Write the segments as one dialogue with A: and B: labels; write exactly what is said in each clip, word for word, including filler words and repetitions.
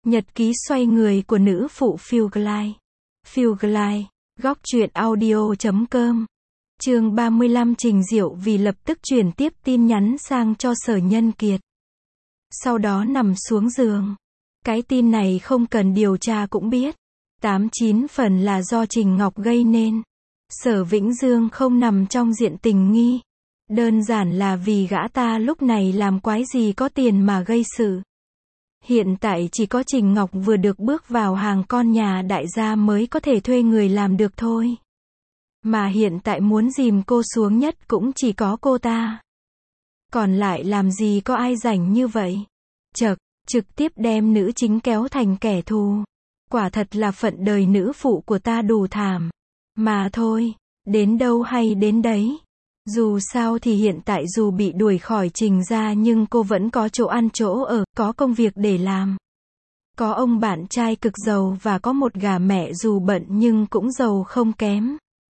A: Nhật ký xoay người của nữ phụ Phiêu Glide. Phiêu Glide, góc truyện audio chấm com. Chương ba mươi lăm Trình Diệu Vì lập tức chuyển tiếp tin nhắn sang cho Sở Nhân Kiệt. Sau đó nằm xuống giường. Cái tin này không cần điều tra cũng biết. Tám chín phần là do Trình Ngọc gây nên. Sở Vĩnh Dương không nằm trong diện tình nghi. Đơn giản là vì gã ta lúc này làm quái gì có tiền mà gây sự. Hiện tại chỉ có Trình Ngọc vừa được bước vào hàng con nhà đại gia mới có thể thuê người làm được thôi. Mà hiện tại muốn dìm cô xuống nhất cũng chỉ có cô ta. Còn lại làm gì có ai rảnh như vậy. Chậc, trực tiếp đem nữ chính kéo thành kẻ thù. Quả thật là phận đời nữ phụ của ta đủ thảm. Mà thôi, đến đâu hay đến đấy. Dù sao thì hiện tại dù bị đuổi khỏi Trình gia nhưng cô vẫn có chỗ ăn chỗ ở, có công việc để làm. Có ông bạn trai cực giàu và có một gà mẹ dù bận nhưng cũng giàu không kém.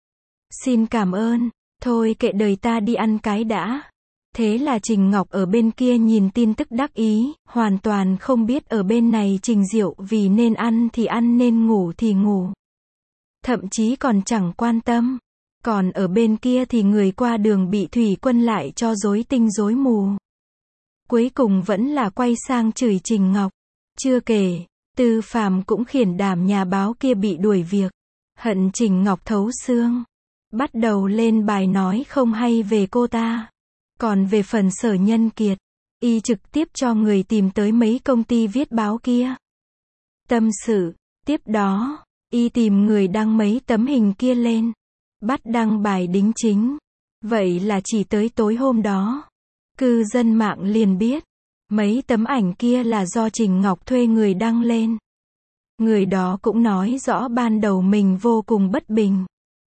A: Xin cảm ơn, thôi kệ đời ta đi ăn cái đã. Thế là Trình Ngọc ở bên kia nhìn tin tức đắc ý, hoàn toàn không biết ở bên này Trình Diệu Vì nên ăn thì ăn nên ngủ thì ngủ. Thậm chí còn chẳng quan tâm. Còn ở bên kia thì người qua đường bị thủy quân lại cho rối tinh rối mù. Cuối cùng vẫn là quay sang chửi Trình Ngọc. Chưa kể, Tư Phàm cũng khiển đảm nhà báo kia bị đuổi việc. Hận Trình Ngọc thấu xương. Bắt đầu lên bài nói không hay về cô ta. Còn về phần Sở Nhân Kiệt, y trực tiếp cho người tìm tới mấy công ty viết báo kia. Tâm sự, tiếp đó, y tìm người đăng mấy tấm hình kia lên. Bắt đăng bài đính chính. Vậy là chỉ tới tối hôm đó, cư dân mạng liền biết, mấy tấm ảnh kia là do Trình Ngọc thuê người đăng lên. Người đó cũng nói rõ ban đầu mình vô cùng bất bình.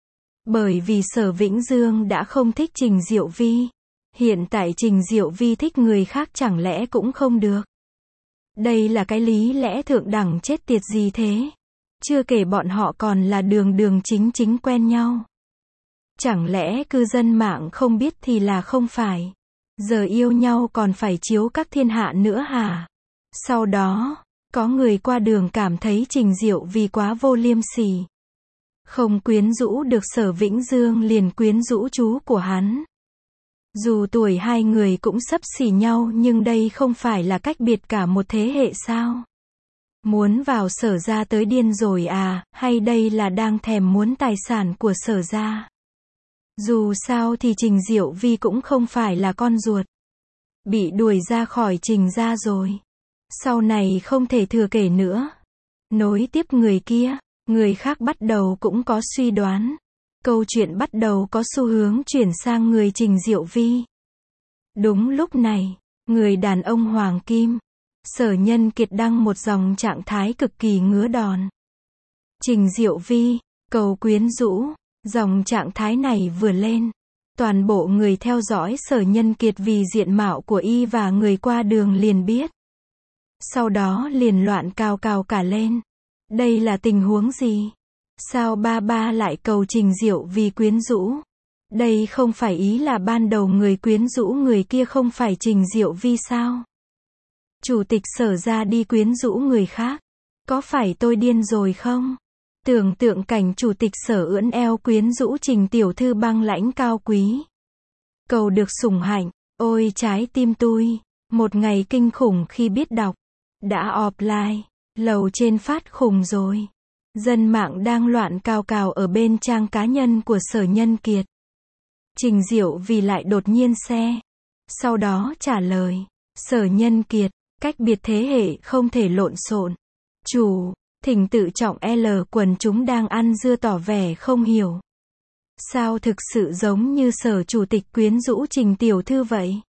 A: Bởi vì Sở Vĩnh Dương đã không thích Trình Diệu Vi. Hiện tại Trình Diệu Vi thích người khác chẳng lẽ cũng không được. Đây là cái lý lẽ thượng đẳng chết tiệt gì thế. Chưa kể bọn họ còn là đường đường chính chính quen nhau. Chẳng lẽ cư dân mạng không biết thì là không phải. Giờ yêu nhau còn phải chiếu các thiên hạ nữa hả? Sau đó, có người qua đường cảm thấy Trình Diệu Vì quá vô liêm sỉ. Không quyến rũ được Sở Vĩnh Dương liền quyến rũ chú của hắn. Dù tuổi hai người cũng xấp xỉ nhau nhưng đây không phải là cách biệt cả một thế hệ sao? Muốn vào Sở gia tới điên rồi à, hay đây là đang thèm muốn tài sản của Sở gia? Dù sao thì Trình Diệu Vi cũng không phải là con ruột. Bị đuổi ra khỏi Trình gia rồi. Sau này không thể thừa kể nữa. Nối tiếp người kia, người khác bắt đầu cũng có suy đoán. Câu chuyện bắt đầu có xu hướng chuyển sang người Trình Diệu Vi. Đúng lúc này, người đàn ông Hoàng Kim, Sở Nhân Kiệt đăng một dòng trạng thái cực kỳ ngứa đòn. Trình Diệu Vi, cầu quyến rũ. Dòng trạng thái này vừa lên, toàn bộ người theo dõi Sở Nhân Kiệt vì diện mạo của y và người qua đường liền biết. Sau đó liền loạn cao cao cả lên. Đây là tình huống gì? Sao ba ba lại cầu Trình Diệu vì quyến rũ? Đây không phải ý là ban đầu người quyến rũ người kia không phải Trình Diệu Vi sao? Chủ tịch Sở ra đi quyến rũ người khác. Có phải tôi điên rồi không? Tưởng tượng cảnh chủ tịch Sở ưỡn eo quyến rũ Trình tiểu thư băng lãnh cao quý. Cầu được sủng hạnh, ôi trái tim tôi, một ngày kinh khủng khi biết đọc. Đã offline, lầu trên phát khùng rồi. Dân mạng đang loạn cào cào ở bên trang cá nhân của Sở Nhân Kiệt. Trình Diệu Vì lại đột nhiên xe. Sau đó trả lời, Sở Nhân Kiệt, cách biệt thế hệ không thể lộn xộn. Chủ, thỉnh tự trọng L quần chúng đang ăn dưa tỏ vẻ không hiểu. Sao thực sự giống như Sở chủ tịch quyến rũ Trình tiểu thư vậy?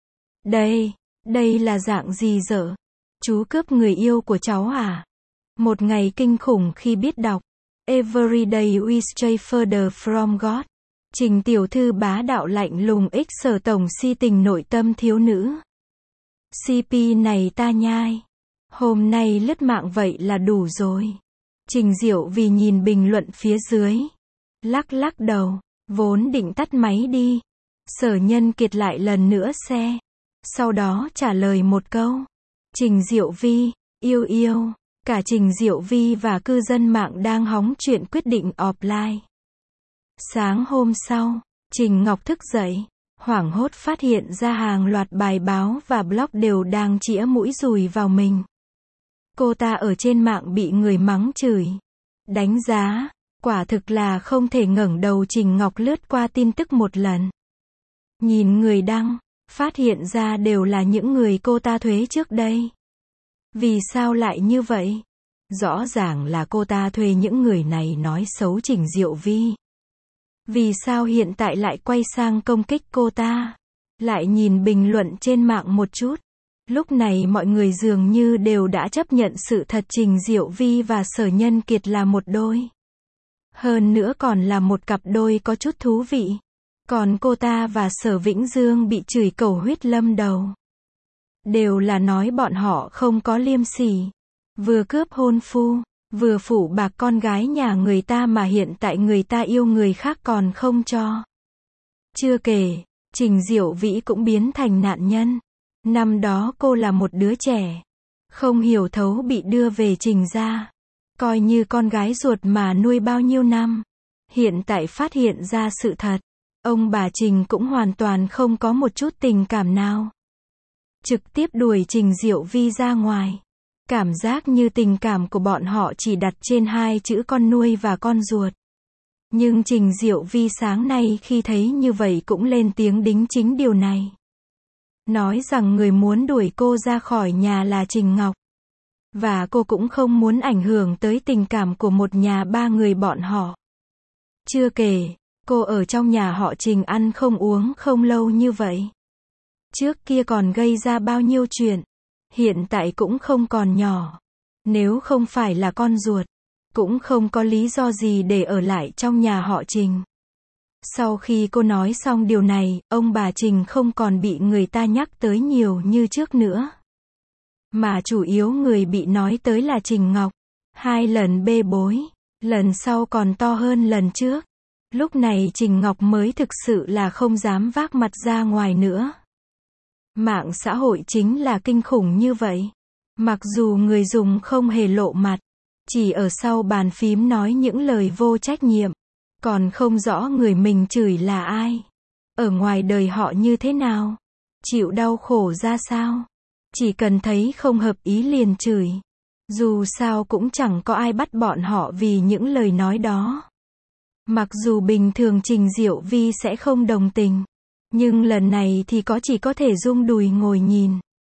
A: Đây, đây là dạng gì dở? Chú cướp người yêu của cháu à? Một ngày kinh khủng khi biết đọc. Everyday we stray further from God. Trình tiểu thư bá đạo lạnh lùng ích Sở tổng si tình nội tâm thiếu nữ. xê pê này ta nhai. Hôm nay lướt mạng vậy là đủ rồi. Trình Diệu Vì nhìn bình luận phía dưới. Lắc lắc đầu, vốn định tắt máy đi. Sở Nhân Kiệt lại lần nữa xe. Sau đó trả lời một câu. Trình Diệu Vi, yêu yêu. Cả Trình Diệu Vi và cư dân mạng đang hóng chuyện quyết định offline. Sáng hôm sau, Trình Ngọc thức dậy, hoảng hốt phát hiện ra hàng loạt bài báo và blog đều đang chĩa mũi dùi vào mình. Cô ta ở trên mạng bị người mắng chửi, đánh giá, quả thực là không thể ngẩng đầu. Trình Ngọc lướt qua tin tức một lần. Nhìn người đăng, phát hiện ra đều là những người cô ta thuê trước đây. Vì sao lại như vậy? Rõ ràng là cô ta thuê những người này nói xấu Trình Diệu Vi. Vì sao hiện tại lại quay sang công kích cô ta? Lại nhìn bình luận trên mạng một chút. Lúc này mọi người dường như đều đã chấp nhận sự thật Trình Diệu Vi và Sở Nhân Kiệt là một đôi. Hơn nữa còn là một cặp đôi có chút thú vị. Còn cô ta và Sở Vĩnh Dương bị chửi cầu huyết lâm đầu. Đều là nói bọn họ không có liêm sỉ. Vừa cướp hôn phu, vừa phủ bạc con gái nhà người ta mà hiện tại người ta yêu người khác còn không cho. Chưa kể, Trình Diệu Vĩ cũng biến thành nạn nhân. Năm đó cô là một đứa trẻ, không hiểu thấu bị đưa về Trình gia, coi như con gái ruột mà nuôi bao nhiêu năm. Hiện tại phát hiện ra sự thật, ông bà Trình cũng hoàn toàn không có một chút tình cảm nào. Trực tiếp đuổi Trình Diệu Vi ra ngoài. Cảm giác như tình cảm của bọn họ chỉ đặt trên hai chữ con nuôi và con ruột. Nhưng Trình Diệu Vi sáng nay khi thấy như vậy cũng lên tiếng đính chính điều này. Nói rằng người muốn đuổi cô ra khỏi nhà là Trình Ngọc. Và cô cũng không muốn ảnh hưởng tới tình cảm của một nhà ba người bọn họ. Chưa kể, cô ở trong nhà họ Trình ăn không uống không lâu như vậy. Trước kia còn gây ra bao nhiêu chuyện. Hiện tại cũng không còn nhỏ. Nếu không phải là con ruột, cũng không có lý do gì để ở lại trong nhà họ Trình. Sau khi cô nói xong điều này, ông bà Trình không còn bị người ta nhắc tới nhiều như trước nữa. Mà chủ yếu người bị nói tới là Trình Ngọc. Hai lần bê bối, lần sau còn to hơn lần trước. Lúc này Trình Ngọc mới thực sự là không dám vác mặt ra ngoài nữa. Mạng xã hội chính là kinh khủng như vậy. Mặc dù người dùng không hề lộ mặt, chỉ ở sau bàn phím nói những lời vô trách nhiệm, còn không rõ người mình chửi là ai, ở ngoài đời họ như thế nào, chịu đau khổ ra sao. Chỉ cần thấy không hợp ý liền chửi. Dù sao cũng chẳng có ai bắt bọn họ vì những lời nói đó. Mặc dù bình thường Trình Diệu Vi sẽ không đồng tình, nhưng lần này thì có chỉ có thể rung đùi ngồi nhìn.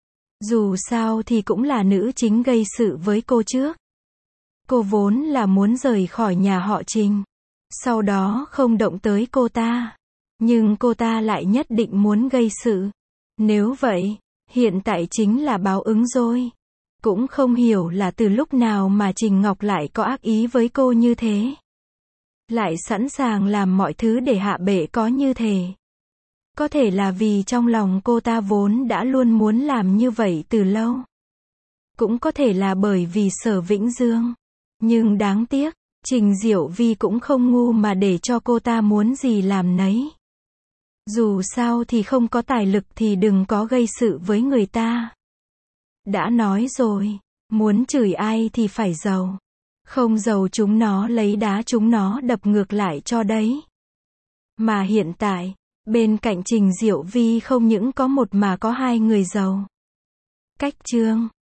A: Dù sao thì cũng là nữ chính gây sự với cô trước. Cô vốn là muốn rời khỏi nhà họ Trình, sau đó không động tới cô ta. Nhưng cô ta lại nhất định muốn gây sự. Nếu vậy, hiện tại chính là báo ứng rồi. Cũng không hiểu là từ lúc nào mà Trình Ngọc lại có ác ý với cô như thế. Lại sẵn sàng làm mọi thứ để hạ bệ có như thế. Có thể là vì trong lòng cô ta vốn đã luôn muốn làm như vậy từ lâu. Cũng có thể là bởi vì Sở Vĩnh Dương. Nhưng đáng tiếc, Trình Diệu Vi cũng không ngu mà để cho cô ta muốn gì làm nấy. Dù sao thì không có tài lực thì đừng có gây sự với người ta. Đã nói rồi, muốn chửi ai thì phải giàu. Không giàu chúng nó lấy đá chúng nó đập ngược lại cho đấy. Mà hiện tại, bên cạnh Trình Diệu Vi không những có một mà có hai người giàu. Cách chương